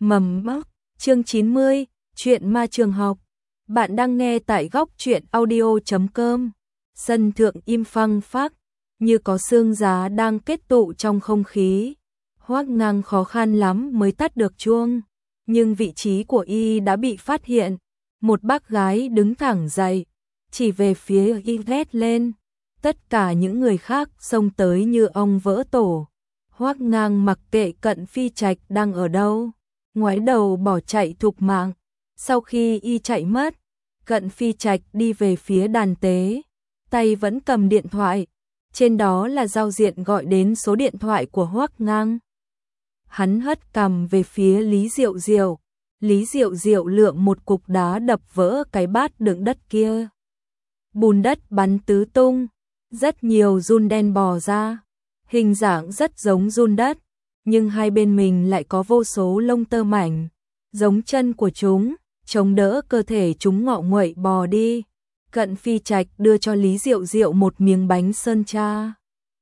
Mầm mốc, chương 90, chuyện ma trường học. Bạn đang nghe tại góc truyện audio.com. Sân thượng im phăng phắc, như có sương giá đang kết tụ trong không khí. Hoắc Ngang khó khăn lắm mới tắt được chuông, nhưng vị trí của y đã bị phát hiện. Một bác gái đứng thẳng dậy, chỉ về phía y hét lên. Tất cả những người khác xông tới như ong vỡ tổ. Hoắc Ngang mặc kệ Cận Phi Trạch đang ở đâu, ngoái đầu bỏ chạy thục mạng. Sau khi y chạy mất, Cận Phi Trạch đi về phía đàn tế, tay vẫn cầm điện thoại, trên đó là giao diện gọi đến số điện thoại của Hoắc Ngang. Hắn hất cằm về phía Lý Diệu Diệu, Lý Diệu Diệu lượm một cục đá đập vỡ cái bát đựng đất kia. Bùn đất bắn tứ tung, rất nhiều giun đen bò ra, hình dạng rất giống giun đất, nhưng hai bên mình lại có vô số lông tơ mảnh, giống chân của chúng, chống đỡ cơ thể chúng ngọ nguậy bò đi. Cận Phi Trạch đưa cho Lý Diệu Diệu một miếng bánh sơn tra.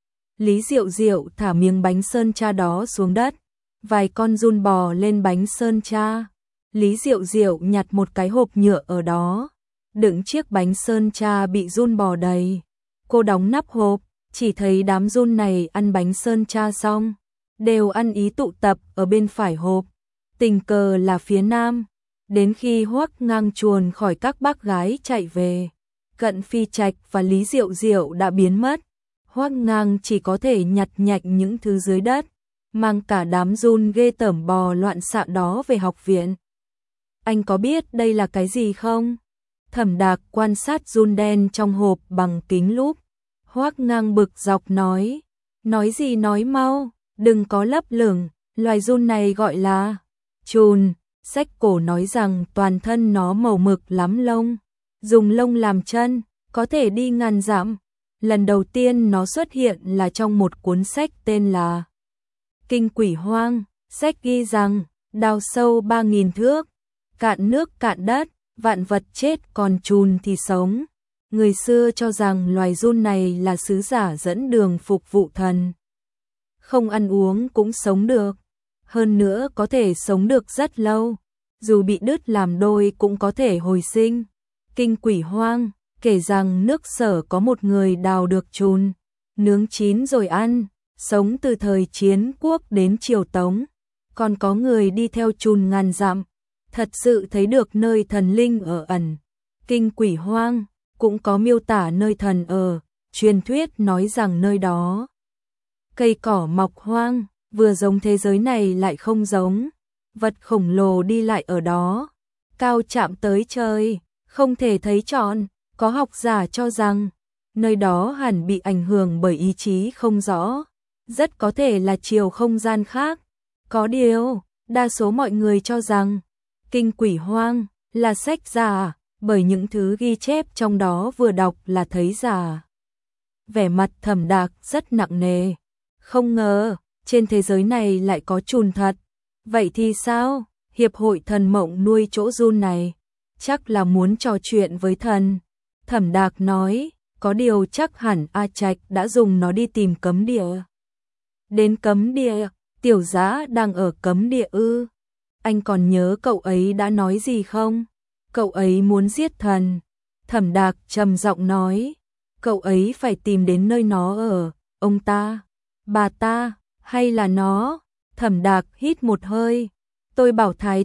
Lý Diệu Diệu thả miếng bánh sơn tra đó xuống đất, vài con giun bò lên bánh sơn tra. Lý Diệu Diệu nhặt một cái hộp nhựa ở đó, đựng chiếc bánh sơn tra bị giun bò đầy. Cô đóng nắp hộp, chỉ thấy đám giun này ăn bánh sơn tra xong, đều ăn ý tụ tập ở bên phải hộp, tình cờ là phía nam. Đến khi Hoắc Ngang chuồn khỏi các bác gái chạy về, Cận Phi Trạch và Lý Diệu Diệu đã biến mất. Hoắc Ngang chỉ có thể nhặt nhạnh những thứ dưới đất, mang cả đám giun ghê tởm bò loạn xạ đó về học viện. Anh có biết đây là cái gì không? Thẩm Đạc quan sát giun đen trong hộp bằng kính lúp. Hoắc Ngang bực dọc nói gì nói mau, đừng có lấp lửng, loài giun này gọi là trùn. Sách cổ nói rằng toàn thân nó màu mực lắm lông, dùng lông làm chân, có thể đi ngàn dặm. Lần đầu tiên nó xuất hiện là trong một cuốn sách tên là Kinh Quỷ Hoang. Sách ghi rằng đào sâu 3.000 thước, cạn nước cạn đất, vạn vật chết còn trùn thì sống. Người xưa cho rằng loài giun này là sứ giả dẫn đường phục vụ thần, không ăn uống cũng sống được, hơn nữa có thể sống được rất lâu, dù bị đứt làm đôi cũng có thể hồi sinh. Kinh Quỷ Hoang kể rằng nước Sở có một người đào được trùn, nướng chín rồi ăn, sống từ thời Chiến Quốc đến triều Tống, còn có người đi theo trùn ngàn dặm, thật sự thấy được nơi thần linh ở ẩn. Kinh Quỷ Hoang cũng có miêu tả nơi thần ở, truyền thuyết nói rằng nơi đó cây cỏ mọc hoang, vừa giống thế giới này lại không giống, vật khổng lồ đi lại ở đó, cao chạm tới trời, không thể thấy trọn. Có học giả cho rằng nơi đó hẳn bị ảnh hưởng bởi ý chí không rõ, rất có thể là chiều không gian khác. Có điều, đa số mọi người cho rằng Kinh Quỷ Hoang là sách giả, bởi những thứ ghi chép trong đó vừa đọc là thấy giả. Vẻ mặt Thẩm Đạc rất nặng nề, không ngờ trên thế giới này lại có trùn thật. Vậy thì sao? Hiệp hội thần mộng nuôi chỗ giun này, chắc là muốn trò chuyện với thần. Thẩm Đạc nói, có điều chắc hẳn A Trạch đã dùng nó đi tìm cấm địa. Đến cấm địa, Tiểu Dã đang ở cấm địa ư? Anh còn nhớ cậu ấy đã nói gì không? Cậu ấy muốn giết thần. Thẩm Đạc trầm giọng nói, cậu ấy phải tìm đến nơi nó ở, ông ta, bà ta, hay là nó? Thẩm Đạc hít một hơi, tôi bảo Thái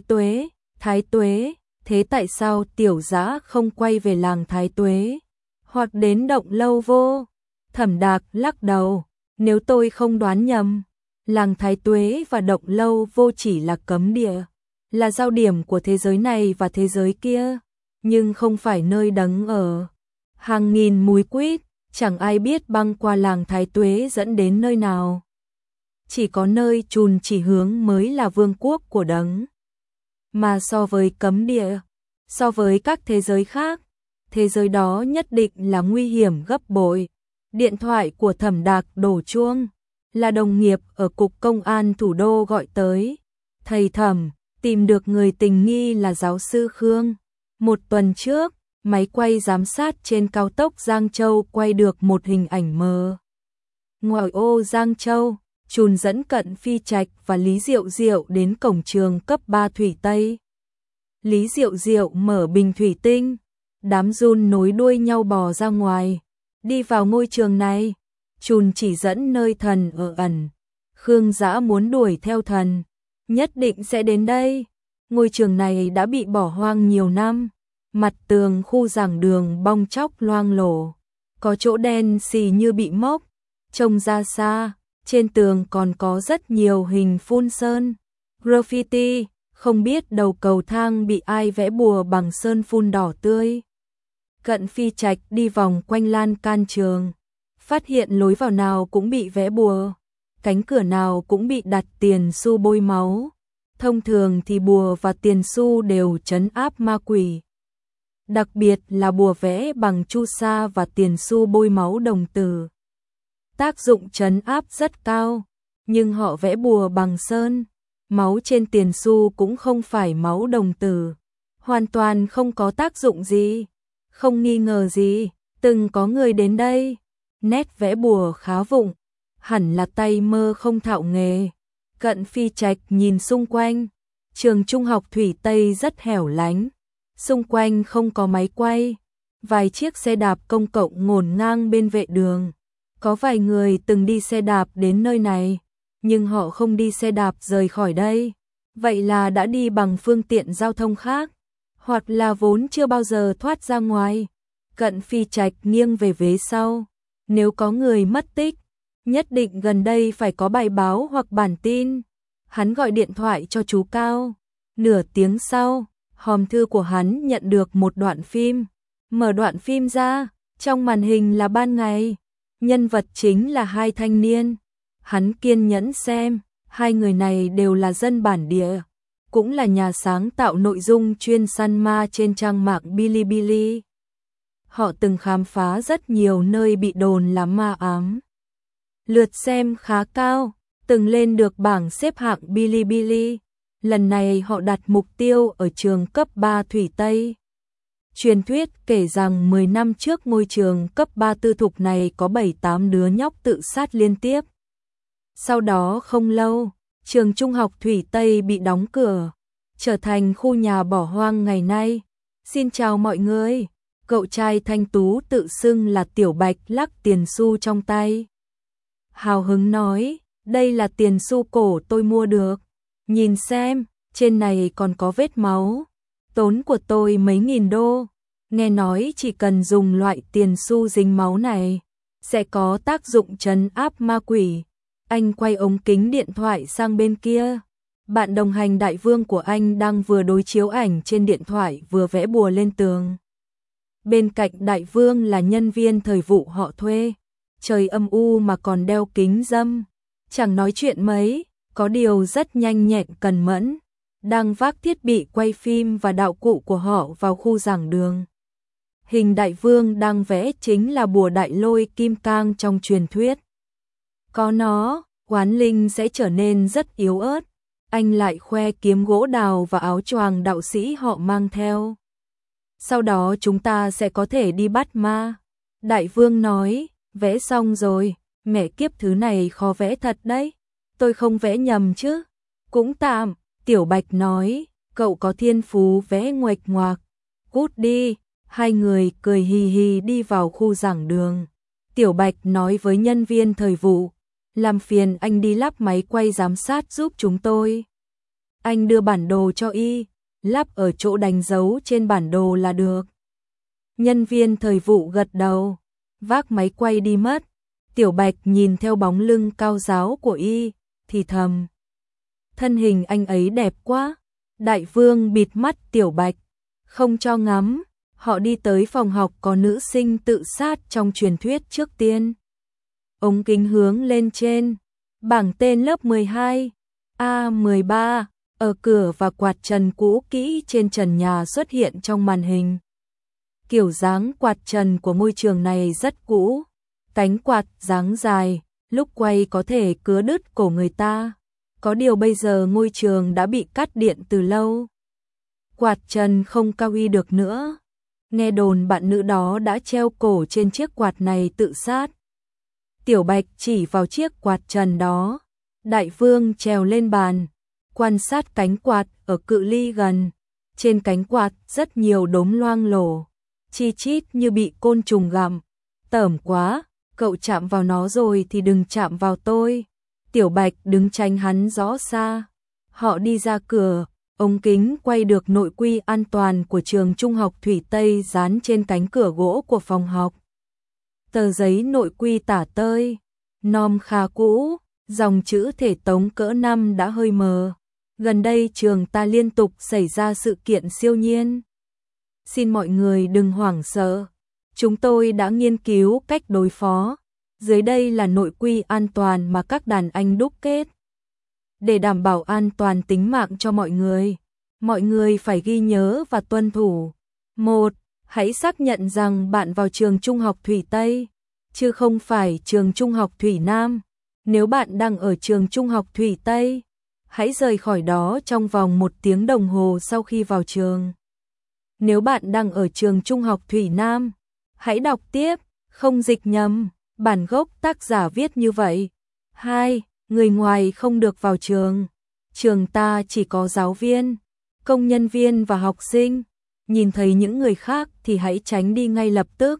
Tuế, thế tại sao Tiểu Dã không quay về làng Thái Tuế, hoặc đến Động Lâu Vô? Thẩm Đạc lắc đầu, nếu tôi không đoán nhầm, làng Thái Tuế và Động Lâu Vô chỉ là cấm địa, là giao điểm của thế giới này và thế giới kia, nhưng không phải nơi đấng ở. Hàng nghìn múi quýt, chẳng ai biết băng qua làng Thái Tuế dẫn đến nơi nào. Chỉ có nơi trùn chỉ hướng mới là vương quốc của đấng. Mà so với cấm địa, so với các thế giới khác, thế giới đó nhất định là nguy hiểm gấp bội. Điện thoại của Thẩm Đạc đổ chuông, là đồng nghiệp ở cục công an thủ đô gọi tới. Thầy Thẩm, tìm được người tình nghi là giáo sư Khương. Một tuần trước, máy quay giám sát trên cao tốc Giang Châu quay được một hình ảnh mờ. Ngoài ô Giang Châu, Chùn dẫn Cận Phi Trạch và Lý Diệu Diệu đến cổng trường cấp 3 Thủy Tây. Lý Diệu Diệu mở bình thủy tinh, đám giun nối đuôi nhau bò ra ngoài, đi vào ngôi trường này. Chùn chỉ dẫn nơi thần ở ẩn. Khương Dã muốn đuổi theo thần, nhất định sẽ đến đây. Ngôi trường này đã bị bỏ hoang nhiều năm, mặt tường khu giảng đường bong tróc loang lổ, có chỗ đen xì như bị mốc, trông ra xa, trên tường còn có rất nhiều hình phun sơn, graffiti, không biết đầu cầu thang bị ai vẽ bùa bằng sơn phun đỏ tươi. Cận Phi Trạch đi vòng quanh lan can trường, phát hiện lối vào nào cũng bị vẽ bùa, cánh cửa nào cũng bị đặt tiền xu bôi máu. Thông thường thì bùa và tiền xu đều trấn áp ma quỷ. Đặc biệt là bùa vẽ bằng chu sa và tiền xu bôi máu đồng tử. Tác dụng trấn áp rất cao, nhưng họ vẽ bùa bằng sơn. Máu trên tiền xu cũng không phải máu đồng tử. Hoàn toàn không có tác dụng gì. Không nghi ngờ gì, từng có người đến đây. Nét vẽ bùa khá vụng, hẳn là tay mơ không thạo nghề. Cận Phi Trạch nhìn xung quanh, trường trung học Thủy Tây rất hẻo lánh, xung quanh không có máy quay, vài chiếc xe đạp công cộng ngổn ngang bên vệ đường. Có vài người từng đi xe đạp đến nơi này, nhưng họ không đi xe đạp rời khỏi đây, vậy là đã đi bằng phương tiện giao thông khác, hoặc là vốn chưa bao giờ thoát ra ngoài. Cận Phi Trạch nghiêng về vế sau, nếu có người mất tích, nhất định gần đây phải có bài báo hoặc bản tin. Hắn gọi điện thoại cho chú Cao. Nửa tiếng sau, hòm thư của hắn nhận được một đoạn phim. Mở đoạn phim ra, trong màn hình là ban ngày. Nhân vật chính là hai thanh niên. Hắn kiên nhẫn xem, hai người này đều là dân bản địa, cũng là nhà sáng tạo nội dung chuyên săn ma trên trang mạng Bilibili. Họ từng khám phá rất nhiều nơi bị đồn là ma ám. Lượt xem khá cao, từng lên được bảng xếp hạng Bilibili. Lần này họ đặt mục tiêu ở trường cấp 3 Thủy Tây. Truyền thuyết kể rằng 10 năm trước ngôi trường cấp 3 tư thục này có 7-8 đứa nhóc tự sát liên tiếp. Sau đó không lâu, trường trung học Thủy Tây bị đóng cửa, trở thành khu nhà bỏ hoang ngày nay. Xin chào mọi người, cậu trai thanh tú tự xưng là Tiểu Bạch lắc tiền xu trong tay. Hào hứng nói, đây là tiền xu cổ tôi mua được. Nhìn xem, trên này còn có vết máu. Tốn của tôi mấy nghìn đô. Nghe nói chỉ cần dùng loại tiền xu dính máu này, sẽ có tác dụng trấn áp ma quỷ. Anh quay ống kính điện thoại sang bên kia. Bạn đồng hành Đại Vương của anh đang vừa đối chiếu ảnh trên điện thoại vừa vẽ bùa lên tường. Bên cạnh Đại Vương là nhân viên thời vụ họ thuê. Trời âm u mà còn đeo kính râm, chẳng nói chuyện mấy, có điều rất nhanh nhẹn cần mẫn, đang vác thiết bị quay phim và đạo cụ của họ vào khu giảng đường. Hình Đại Vương đang vẽ chính là bùa đại lôi kim cang trong truyền thuyết. Có nó, oán linh sẽ trở nên rất yếu ớt. Anh lại khoe kiếm gỗ đào và áo choàng đạo sĩ họ mang theo. Sau đó chúng ta sẽ có thể đi bắt ma. Đại Vương nói, vẽ xong rồi, mẹ kiếp thứ này khó vẽ thật đấy. Tôi không vẽ nhầm chứ? Cũng tạm, Tiểu Bạch nói, cậu có thiên phú vẽ nguệch ngoạc. Cút đi, hai người cười hì hì đi vào khu giảng đường. Tiểu Bạch nói với nhân viên thời vụ, làm phiền anh đi lắp máy quay giám sát giúp chúng tôi. Anh đưa bản đồ cho y, lắp ở chỗ đánh dấu trên bản đồ là được. Nhân viên thời vụ gật đầu, vác máy quay đi mất. Tiểu Bạch nhìn theo bóng lưng cao ráo của y, thì thầm. Thân hình anh ấy đẹp quá. Đại Vương bịt mắt Tiểu Bạch, không cho ngắm. Họ đi tới phòng học có nữ sinh tự sát trong truyền thuyết trước tiên. Ống kính hướng lên trên, bảng tên lớp 12, A13, ở cửa và quạt trần cũ kỹ trên trần nhà xuất hiện trong màn hình. Kiểu dáng quạt trần của ngôi trường này rất cũ, cánh quạt dáng dài, lúc quay có thể cứa đứt cổ người ta. Có điều bây giờ ngôi trường đã bị cắt điện từ lâu. Quạt trần không cao uy được nữa. Nghe đồn bạn nữ đó đã treo cổ trên chiếc quạt này tự sát. Tiểu Bạch chỉ vào chiếc quạt trần đó, Đại vương trèo lên bàn, quan sát cánh quạt ở cự ly gần. Trên cánh quạt rất nhiều đốm loang lổ, chi chít như bị côn trùng gặm. Tởm quá, cậu chạm vào nó rồi thì đừng chạm vào tôi. Tiểu Bạch đứng tránh hắn rõ xa. Họ đi ra cửa, ống kính quay được nội quy an toàn của trường trung học Thủy Tây dán trên cánh cửa gỗ của phòng học. Tờ giấy nội quy tả tơi, nom khá cũ, dòng chữ thể tống cỡ 5 đã hơi mờ. Gần đây trường ta liên tục xảy ra sự kiện siêu nhiên. Xin mọi người đừng hoảng sợ. Chúng tôi đã nghiên cứu cách đối phó. Dưới đây là nội quy an toàn mà các đàn anh đúc kết. Để đảm bảo an toàn tính mạng cho mọi người phải ghi nhớ và tuân thủ. 1. Hãy xác nhận rằng bạn vào trường trung học Thủy Tây, chứ không phải trường trung học Thủy Nam. Nếu bạn đang ở trường trung học Thủy Tây, hãy rời khỏi đó trong vòng 1 tiếng đồng hồ sau khi vào trường. Nếu bạn đang ở trường trung học Thủy Nam, hãy đọc tiếp, không dịch nhầm. Bản gốc tác giả viết như vậy. 2. Người ngoài không được vào trường. Trường ta chỉ có giáo viên, công nhân viên và học sinh. Nhìn thấy những người khác thì hãy tránh đi ngay lập tức.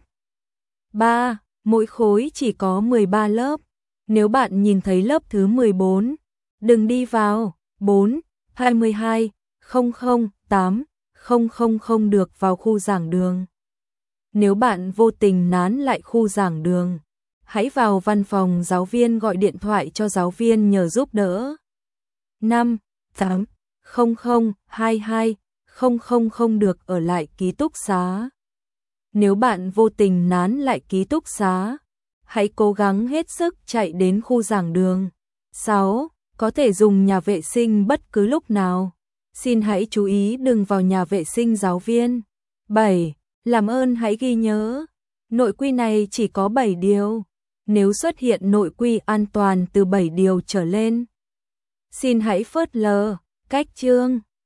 3. Mỗi khối chỉ có 13 lớp. Nếu bạn nhìn thấy lớp thứ 14, đừng đi vào. 4. 22, 00, 8, 000 không được vào khu giảng đường. Nếu bạn vô tình nán lại khu giảng đường, hãy vào văn phòng giáo viên gọi điện thoại cho giáo viên nhờ giúp đỡ. 5, 8, 00, 22, 000 không được ở lại ký túc xá. Nếu bạn vô tình nán lại ký túc xá, hãy cố gắng hết sức chạy đến khu giảng đường. 6. Có thể dùng nhà vệ sinh bất cứ lúc nào. Xin hãy chú ý đừng vào nhà vệ sinh giáo viên. 7. Làm ơn hãy ghi nhớ. Nội quy này chỉ có 7 điều. Nếu xuất hiện nội quy an toàn từ 7 điều trở lên, xin hãy phớt lờ, cách chương.